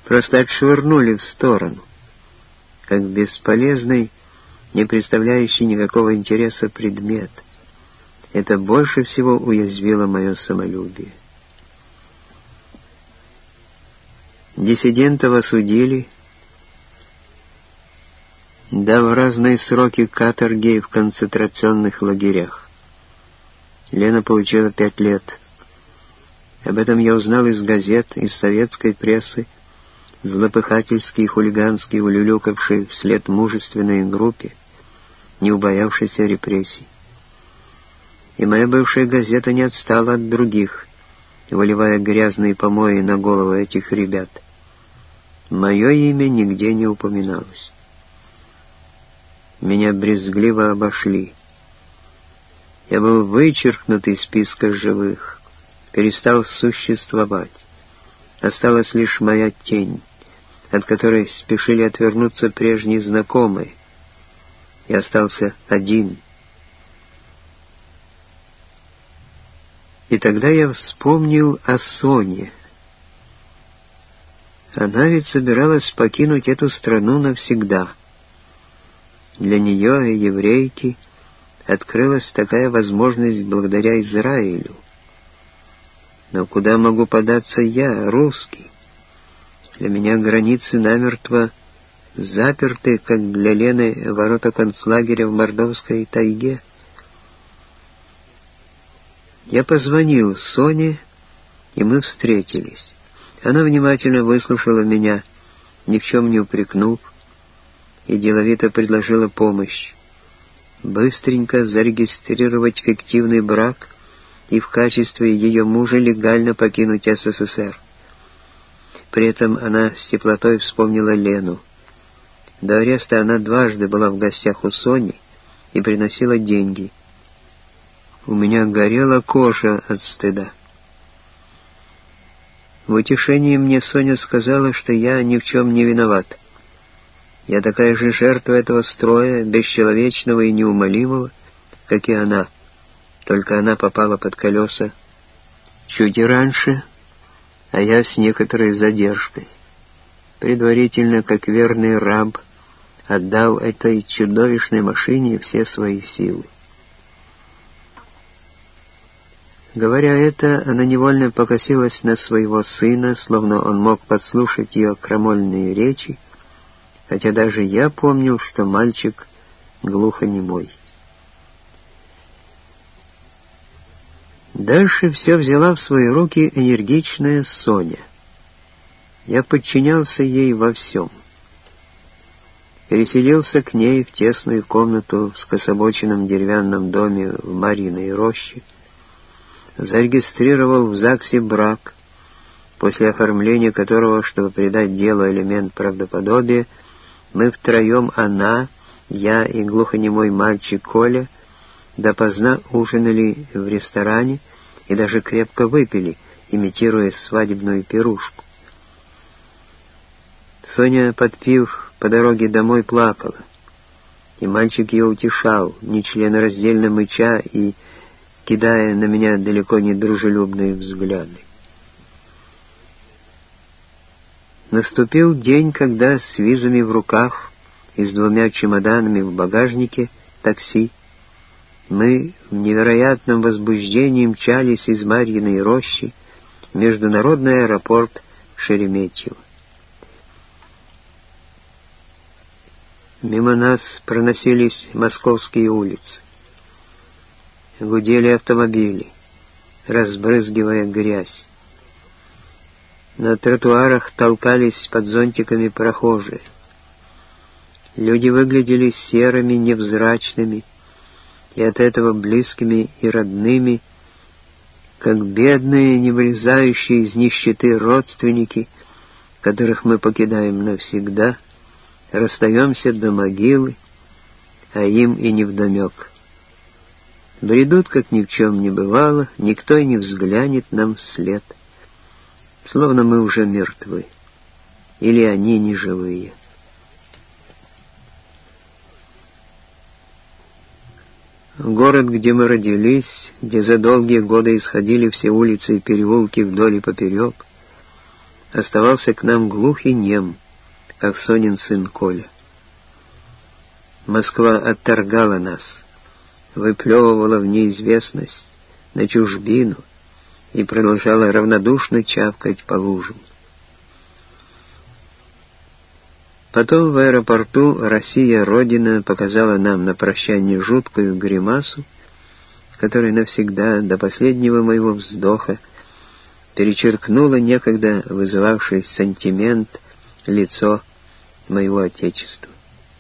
просто отшвырнули в сторону, как бесполезный, не представляющий никакого интереса предмет. Это больше всего уязвило мое самолюбие. Диссидентов осудили, дав разные сроки каторги в концентрационных лагерях. Лена получила 5 лет. Об этом я узнал из газет, из советской прессы, злопыхательски и хулигански улюлюкавшей вслед мужественной группе, не убоявшейся репрессий. И моя бывшая газета не отстала от других, выливая грязные помои на головы этих ребят. Мое имя нигде не упоминалось. Меня брезгливо обошли. Я был вычеркнут из списка живых, перестал существовать. Осталась лишь моя тень, от которой спешили отвернуться прежние знакомые. Я остался один. И тогда я вспомнил о Соне. Она ведь собиралась покинуть эту страну навсегда. Для нее, еврейки, открылась такая возможность благодаря Израилю. Но куда могу податься я, русский? Для меня границы намертво заперты, как для Лены ворота концлагеря в Мордовской тайге. Я позвонил Соне, и мы встретились. Она внимательно выслушала меня, ни в чем не упрекнув, и деловито предложила помощь. Быстренько зарегистрировать фиктивный брак и в качестве ее мужа легально покинуть СССР. При этом она с теплотой вспомнила Лену. До ареста она дважды была в гостях у Сони и приносила деньги. У меня горела кожа от стыда. В утешении мне Соня сказала, что я ни в чем не виноват. Я такая же жертва этого строя, бесчеловечного и неумолимого, как и она. Только она попала под колеса чуть и раньше, а я с некоторой задержкой. Предварительно, как верный раб, отдал этой чудовищной машине все свои силы. Говоря это, она невольно покосилась на своего сына, словно он мог подслушать ее крамольные речи, хотя даже я помнил, что мальчик глухонемой. Дальше все взяла в свои руки энергичная Соня. Я подчинялся ей во всем. Переселился к ней в тесную комнату в скособоченном деревянном доме в Марьиной роще, зарегистрировал в ЗАГСе брак, после оформления которого, чтобы придать делу элемент правдоподобия, мы втроем, она, я и глухонемой мальчик Коля, допоздна ужинали в ресторане и даже крепко выпили, имитируя свадебную пирушку. Соня, подпив, по дороге домой плакала, и мальчик ее утешал, нечленораздельно мыча и кидая на меня далеко не дружелюбные взгляды. Наступил день, когда с визами в руках и с 2 чемоданами в багажнике такси мы в невероятном возбуждении мчались из Марьиной рощи в международный аэропорт Шереметьево. Мимо нас проносились московские улицы. Гудели автомобили, разбрызгивая грязь. На тротуарах толкались под зонтиками прохожие. Люди выглядели серыми, невзрачными, и от этого близкими и родными, как бедные, не вылезающие из нищеты родственники, которых мы покидаем навсегда, расстаемся до могилы, а им и невдомек. Бредут, как ни в чем не бывало, никто и не взглянет нам вслед, словно мы уже мертвы, или они не живые. Город, где мы родились, где за долгие годы исходили все улицы и переулки вдоль и поперек, оставался к нам глух и нем, как Сонин сын Коля. Москва отторгала нас, выплевывала в неизвестность, на чужбину и продолжала равнодушно чавкать по лужам. Потом в аэропорту Россия, Родина, показала нам на прощание жуткую гримасу, которая навсегда, до последнего моего вздоха, перечеркнула некогда вызывавший сантимент лицо моего Отечества.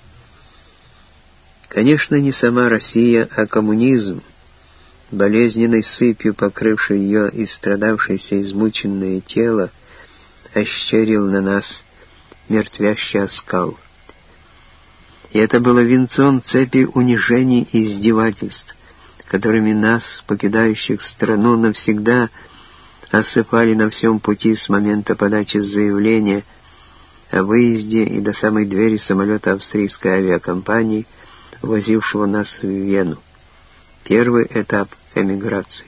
Конечно, не сама Россия, а коммунизм, болезненной сыпью покрывший ее истрадавшееся измученное тело, ощерил на нас мертвящий оскал. И это было венцом цепи унижений и издевательств, которыми нас, покидающих страну, навсегда осыпали на всем пути с момента подачи заявления о выезде и до самой двери самолета австрийской авиакомпании, возившего нас в Вену. Первый этап эмиграции.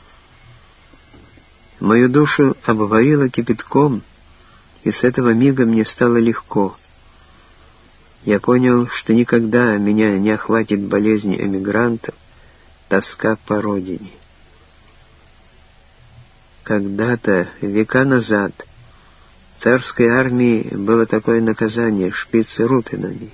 Мою душу обварило кипятком, и с этого мига мне стало легко. Я понял, что никогда меня не охватит болезнь эмигрантов, тоска по родине. Когда-то, века назад, в царской армии было такое наказание — шпицрутенами.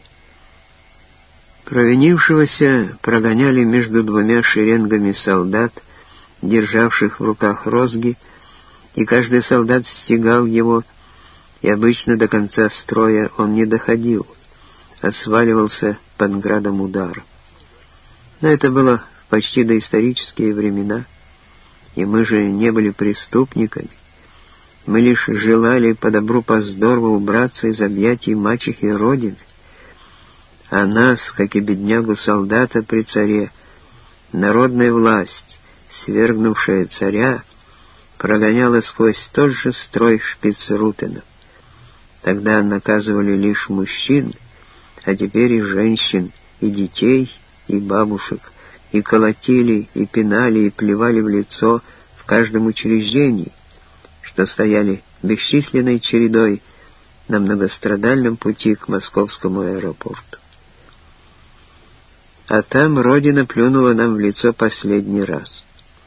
Провинившегося прогоняли между двумя шеренгами солдат, державших в руках розги, и каждый солдат стегал его, и обычно до конца строя он не доходил, а сваливался под градом удара. Но это было в почти доисторические времена, и мы же не были преступниками. Мы лишь желали по добру по здорову убраться из объятий мачехи Родины. А нас, как и беднягу-солдата при царе, народная власть, свергнувшая царя, прогоняла сквозь тот же строй шпицрутенов. Тогда наказывали лишь мужчин, а теперь и женщин, и детей, и бабушек, и колотили, и пинали, и плевали в лицо в каждом учреждении, что стояли бесчисленной чередой на многострадальном пути к московскому аэропорту. А там Родина плюнула нам в лицо последний раз.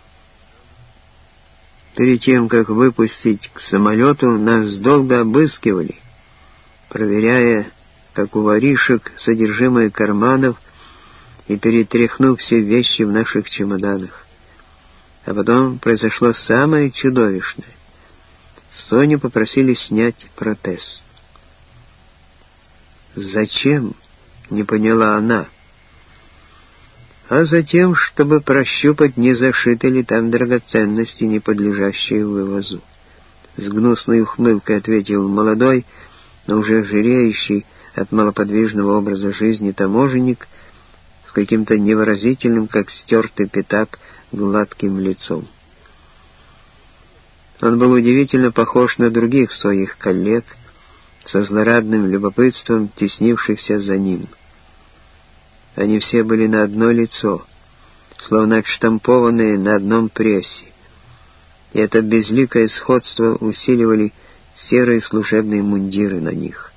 Перед тем, как выпустить к самолету, нас долго обыскивали, проверяя, как у воришек, содержимое карманов и перетряхнув все вещи в наших чемоданах. А потом произошло самое чудовищное. Соню попросили снять протез. «Зачем?» — не поняла она. «А затем, чтобы прощупать, не зашиты ли там драгоценности, не подлежащие вывозу», — с гнусной ухмылкой ответил молодой, но уже жиреющий от малоподвижного образа жизни таможенник с каким-то невыразительным, как стертый пятак, гладким лицом. Он был удивительно похож на других своих коллег, со злорадным любопытством теснившихся за ним. Они все были на одно лицо, словно отштампованные на одном прессе, и это безликое сходство усиливали серые служебные мундиры на них.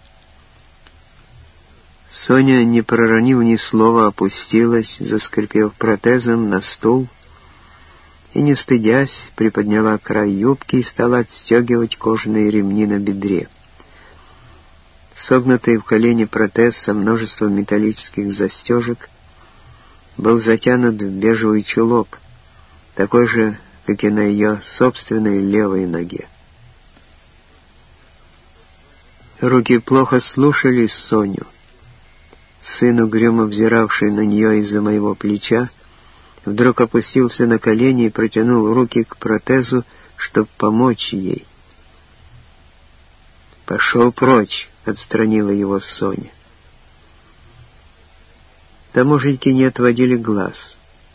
Соня, не проронив ни слова, опустилась, заскрипев протезом, на стул и, не стыдясь, приподняла край юбки и стала отстегивать кожаные ремни на бедре. Согнутый в колени протез со множеством металлических застежек был затянут в бежевый чулок, такой же, как и на ее собственной левой ноге. Руки плохо слушались Соню. Сын, угрюмо взиравший на нее из-за моего плеча, вдруг опустился на колени и протянул руки к протезу, чтобы помочь ей. «Пошел прочь!» — отстранила его Соня. Таможенники не отводили глаз.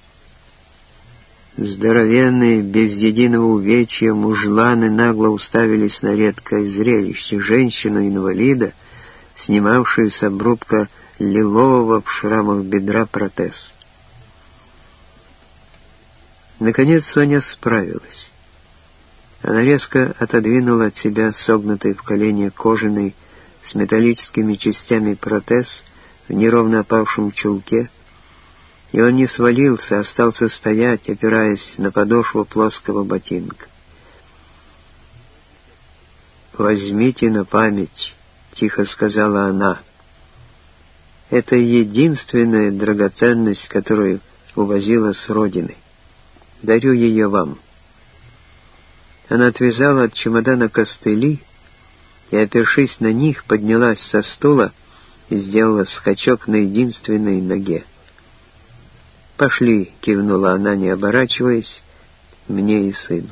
Здоровенные, без единого увечья, мужланы нагло уставились на редкое зрелище — женщину-инвалида, снимавшую с обрубка лилового в шрамах бедра протез. Наконец Соня справилась. Она резко отодвинула от себя согнутый в колене кожаный с металлическими частями протез в неровно опавшем чулке, и он не свалился, а остался стоять, опираясь на подошву плоского ботинка. «Возьмите на память», — тихо сказала она. «Это единственная драгоценность, которую увозила с родины. Дарю ее вам». Она отвязала от чемодана костыли и, опершись на них, поднялась со стула и сделала скачок на единственной ноге. «Пошли», — кивнула она, не оборачиваясь, — «мне и сыну».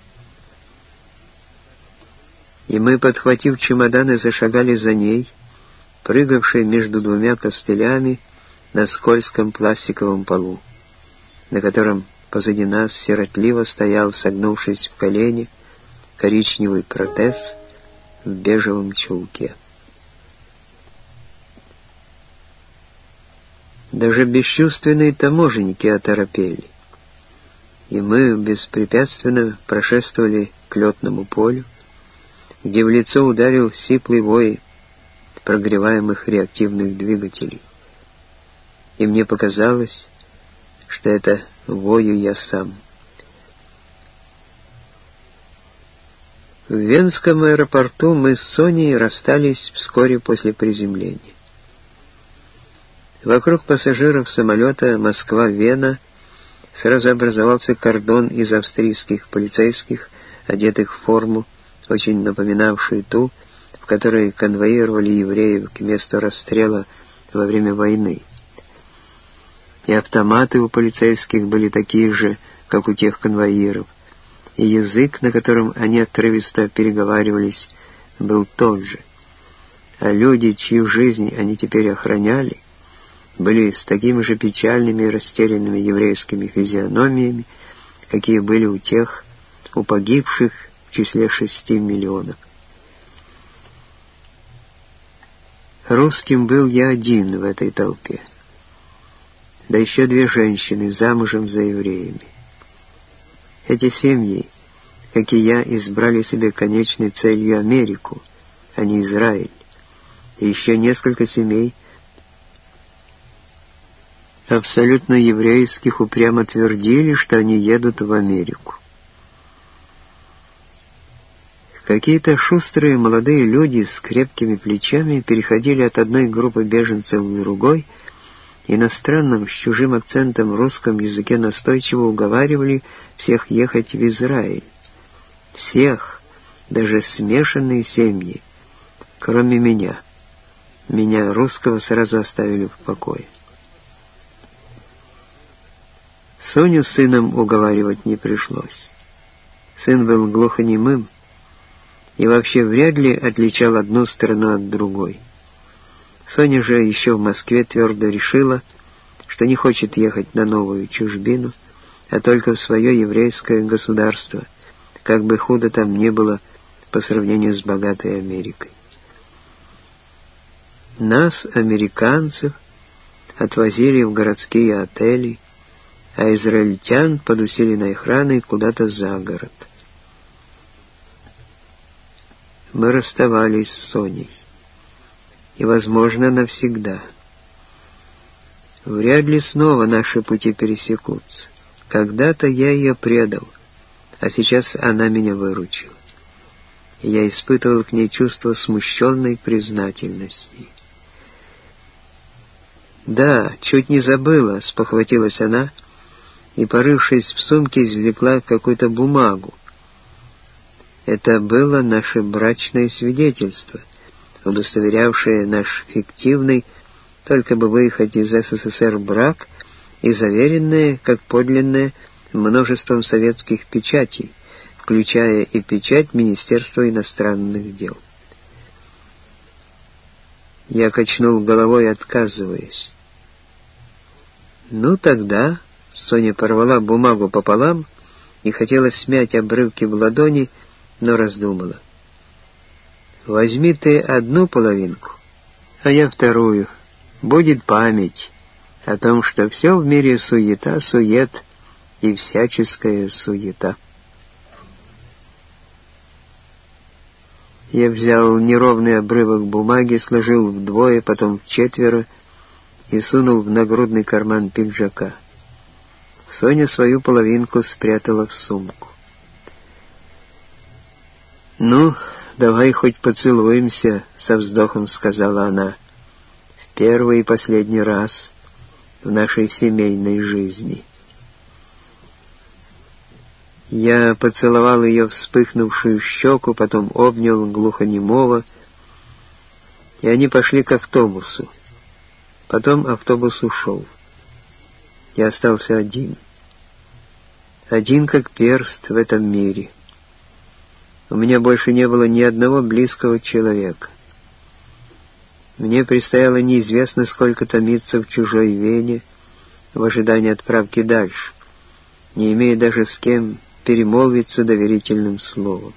И мы, подхватив чемоданы, зашагали за ней, прыгавшей между двумя костылями на скользком пластиковом полу, на котором позади нас сиротливо стоял, согнувшись в колени, коричневый протез в бежевом чулке. Даже бесчувственные таможенники оторопели, и мы беспрепятственно прошествовали к летному полю, где в лицо ударил сиплый вой прогреваемых реактивных двигателей. И мне показалось, что это вою я сам. В Венском аэропорту мы с Соней расстались вскоре после приземления. Вокруг пассажиров самолета Москва-Вена сразу образовался кордон из австрийских полицейских, одетых в форму, очень напоминавшую ту, в которой конвоировали евреев к месту расстрела во время войны. И автоматы у полицейских были такие же, как у тех конвоиров, и язык, на котором они отрывисто переговаривались, был тот же. А люди, чью жизнь они теперь охраняли, были с такими же печальными и растерянными еврейскими физиономиями, какие были у погибших в числе 6 миллионов. Русским был я один в этой толпе, да еще 2 женщины замужем за евреями. Эти семьи, как и я, избрали себе конечной целью Америку, а не Израиль, и еще несколько семей абсолютно еврейских упрямо твердили, что они едут в Америку. Какие-то шустрые молодые люди с крепкими плечами переходили от одной группы беженцев к другой, и на странном с чужим акцентом русском языке настойчиво уговаривали всех ехать в Израиль. Всех, даже смешанные семьи, кроме меня. Меня, русского, сразу оставили в покое. Соню с сыном уговаривать не пришлось. Сын был глухонемым и вообще вряд ли отличал одну страну от другой. Соня же еще в Москве твердо решила, что не хочет ехать на новую чужбину, а только в свое еврейское государство, как бы худо там ни было по сравнению с богатой Америкой. Нас, американцев, отвозили в городские отели, а израильтян под усиленной охраной куда-то за город. Мы расставались с Соней. И, возможно, навсегда. Вряд ли снова наши пути пересекутся. Когда-то я ее предал, а сейчас она меня выручила. И я испытывал к ней чувство смущенной признательности. «Да, чуть не забыла», — спохватилась она, и, порывшись в сумке, извлекла какую-то бумагу. Это было наше брачное свидетельство, удостоверявшее наш фиктивный, только бы выехать из СССР брак, и заверенное, как подлинное, множеством советских печатей, включая и печать Министерства иностранных дел. Я качнул головой, отказываясь. «Ну тогда...» — Соня порвала бумагу пополам и хотела смять обрывки в ладони, но раздумала. «Возьми ты одну половинку, а я вторую. Будет память о том, что все в мире суета, сует и всяческая суета». Я взял неровный обрывок бумаги, сложил вдвое, потом вчетверо и сунул в нагрудный карман пиджака. Соня свою половинку спрятала в сумку. «Ну, давай хоть поцелуемся», — со вздохом сказала она. «В первый и последний раз в нашей семейной жизни». Я поцеловал ее вспыхнувшую щеку, потом обнял глухонемого, и они пошли к автобусу. Потом автобус ушел. Я остался один. Один как перст в этом мире. У меня больше не было ни одного близкого человека. Мне предстояло неизвестно сколько томиться в чужой вене в ожидании отправки дальше, не имея даже с кем перемолвиться доверительным словом.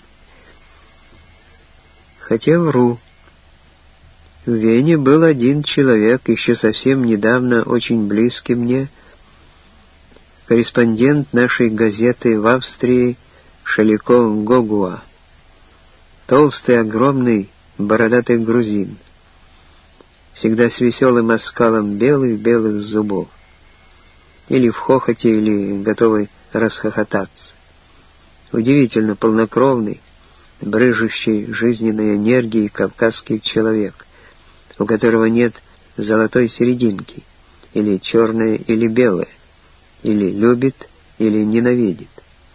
Хотя вру. В Вене был один человек, еще совсем недавно очень близкий мне, корреспондент нашей газеты в Австрии Шалико Гогуа, толстый, огромный, бородатый грузин, всегда с веселым оскалом белых-белых зубов, или в хохоте, или готовый расхохотаться. Удивительно полнокровный, брыжущий жизненной энергией кавказский человек, у которого нет золотой серединки, или черное, или белое, или любит, или ненавидит.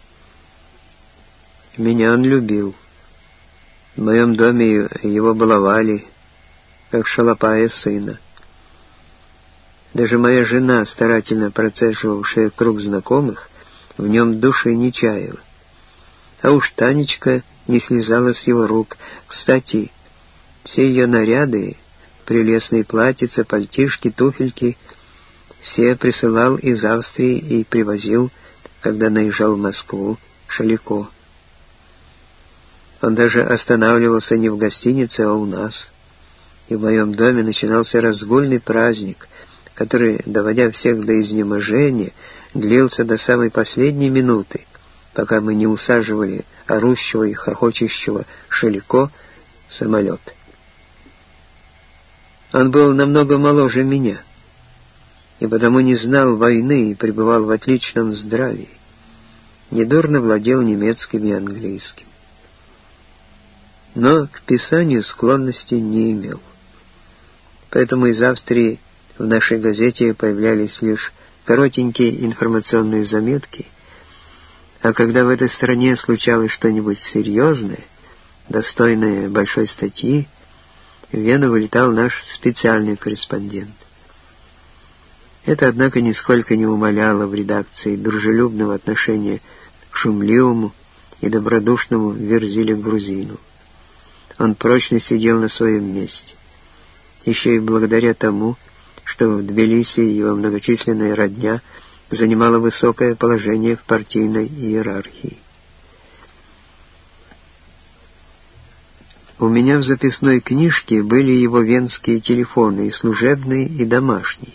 Меня он любил. В моем доме его баловали, как шалопая сына. Даже моя жена, старательно процеживавшая круг знакомых, в нем души не чаяла. А уж Танечка не слезала с его рук. Кстати, все ее наряды, прелестные платьица, пальтишки, туфельки, все присылал из Австрии и привозил, когда наезжал в Москву, Шалико. Он даже останавливался не в гостинице, а у нас. И в моем доме начинался разгульный праздник, который, доводя всех до изнеможения, длился до самой последней минуты, пока мы не усаживали орущего и хохочущего Шалико в самолет. Он был намного моложе меня, и потому не знал войны и пребывал в отличном здравии. Недурно владел немецким и английским. Но к писанию склонности не имел. Поэтому из Австрии в нашей газете появлялись лишь коротенькие информационные заметки, а когда в этой стране случалось что-нибудь серьезное, достойное большой статьи, в Вену вылетал наш специальный корреспондент. Это, однако, нисколько не умаляло в редакции дружелюбного отношения к шумливому и добродушному Верзиле-грузину. Он прочно сидел на своем месте, еще и благодаря тому, что в Тбилиси его многочисленная родня занимала высокое положение в партийной иерархии. У меня в записной книжке были его венские телефоны, и служебные, и домашние.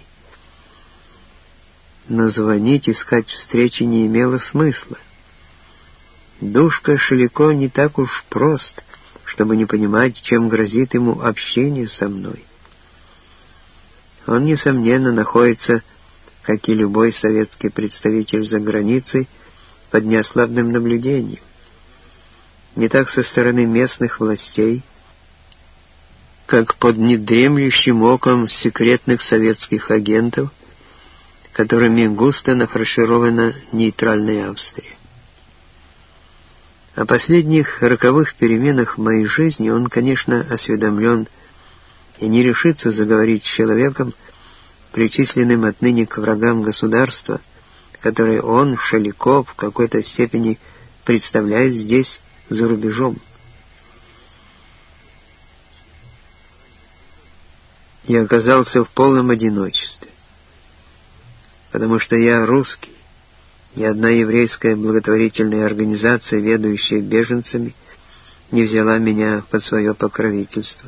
Но звонить, искать встречи не имело смысла. Душка Шалико не так уж прост, чтобы не понимать, чем грозит ему общение со мной. Он, несомненно, находится, как и любой советский представитель за границей, под неослабным наблюдением. Не так со стороны местных властей, как под недремлющим оком секретных советских агентов, которыми густо нафарширована нейтральная Австрия. О последних роковых переменах в моей жизни он, конечно, осведомлен и не решится заговорить с человеком, причисленным отныне к врагам государства, которое он, Шалико, в какой-то степени представляет здесь, за рубежом. Я оказался в полном одиночестве, потому что я русский. Ни одна еврейская благотворительная организация, ведающая беженцами, не взяла меня под свое покровительство.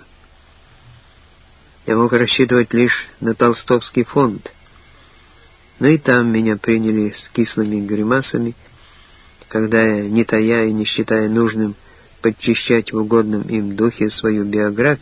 Я мог рассчитывать лишь на Толстовский фонд, но и там меня приняли с кислыми гримасами, когда я, не тая и не считая нужным подчищать в угодном им духе свою биографию,